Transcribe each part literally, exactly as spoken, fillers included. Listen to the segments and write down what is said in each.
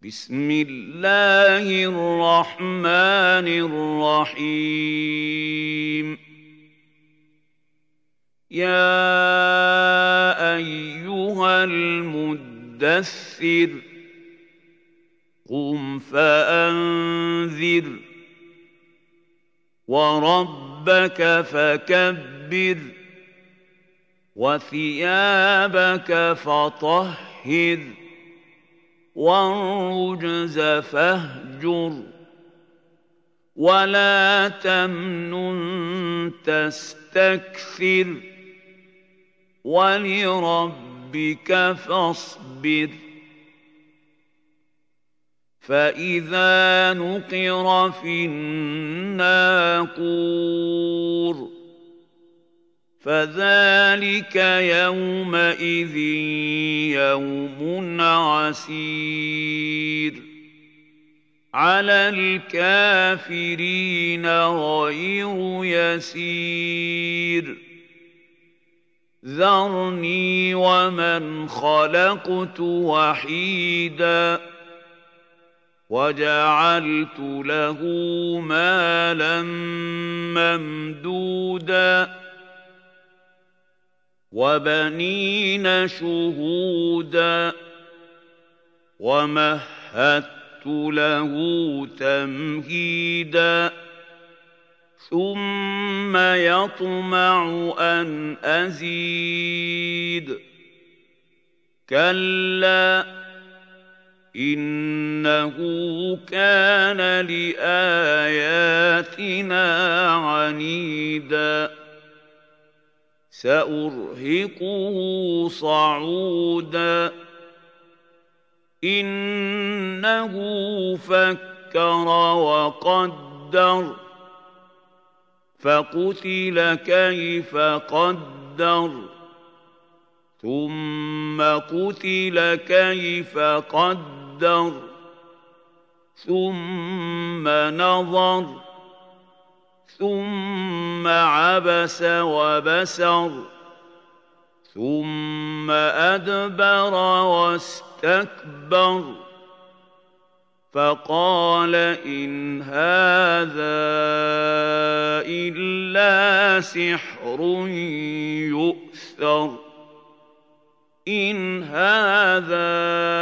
بسم الله الرحمن الرحيم يا أيها المدثر قم فأنذر وربك فكبر وثيابك فطهر والرجز فاهجر ولا تمنن تستكثر ولربك فاصبر فإذا نقر في الناقور فذلك يومئذ يوم عسير على الكافرين غير يسير ذرني ومن خلقت وحيدا وجعلت له مالا ممدودا وبنين شهودا ومهدت له تمهيدا ثم يطمع أن أزيد كلا إنه كان لآياتنا عنيدا سأرهقه صعودا إنه فكر وقدر فقتل كيف قدر ثم قتل كيف قدر ثم نظر ثم عبس وبسر ثم أدبر واستكبر فقال إن هذا إلا سحر يؤثر إن هذا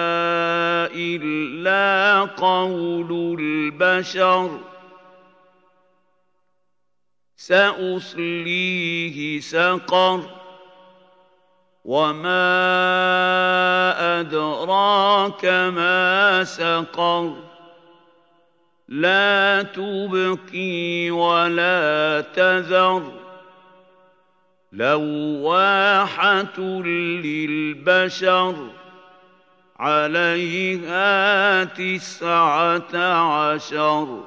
إلا قول البشر سأصليه سقر وما أدراك ما سقر لا تبقي ولا تذر لواحة للبشر عليها تسعة عشر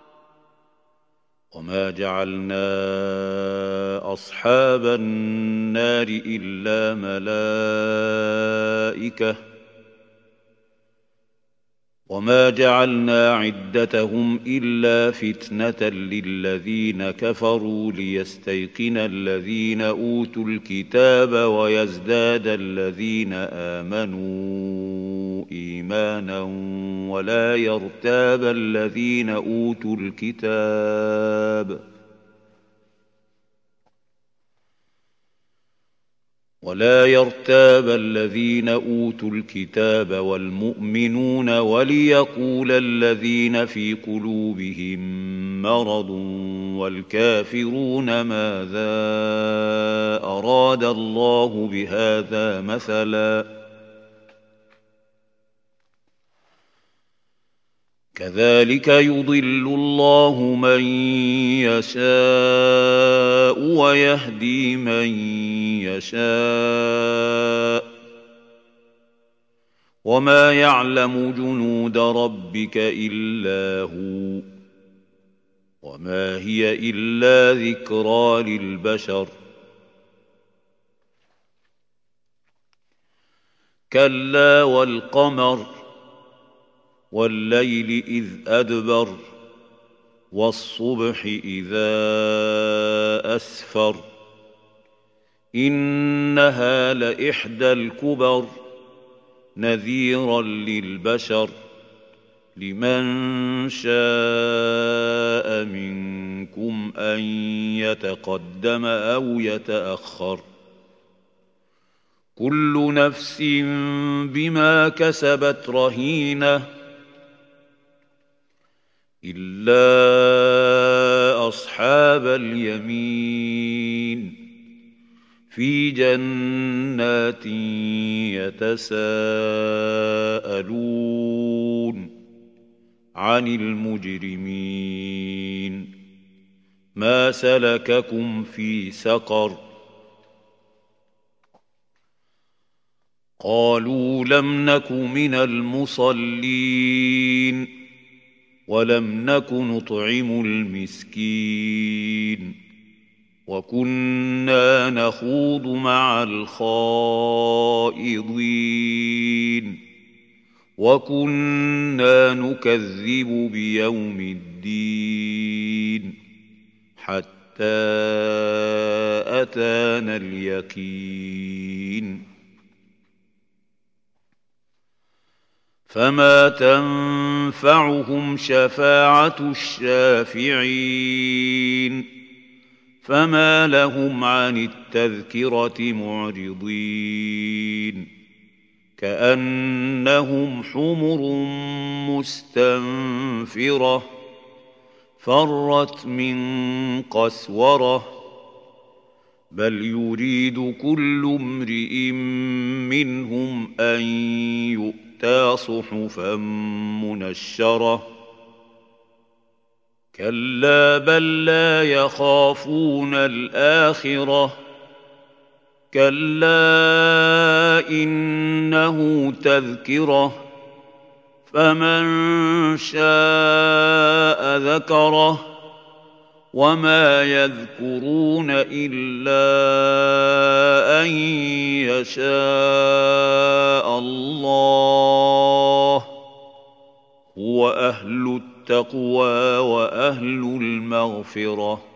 وما جعلنا أصحاب النار إلا ملائكة وما جعلنا عدتهم إلا فتنة للذين كفروا ليستيقن الذين أوتوا الكتاب ويزداد الذين آمنوا إيمانا ولا يرتاب الذين أوتوا الكتاب ولا يرتاب الذين أوتوا الكتاب والمؤمنون وليقول الذين في قلوبهم مرض والكافرون ماذا أراد الله بهذا مثلا كذلك يضل الله من يشاء ويهدي من يشاء وما يعلم جنود ربك إلا هو وما هي إلا ذكرى للبشر كلا والقمر والليل إذ أدبر والصبح إذا أسفر إنها لإحدى الكبر نذيرا للبشر لمن شاء منكم أن يتقدم أو يتأخر كل نفس بما كسبت رهينة إلا أصحاب اليمين في جنات يتساءلون عن المجرمين ما سلككم في سقر قالوا لم نك من المصلين ولم نك نطعم المسكين وكنا نخوض مع الخائضين وكنا نكذب بيوم الدين حتى أتانا اليقين فما تنفعهم شفاعة الشافعين فما لهم عن التذكرة معرضين كأنهم حمر مستنفرة فرت من قسورة بل يريد كل امرئ منهم أن يؤتى صحفا منشرة كلا بل لا يخافون الآخرة كلا إنه تذكرة فمن شاء ذكره وما يذكرون إلا أن يشاء الله هو أهل التقوى وأهل المغفرة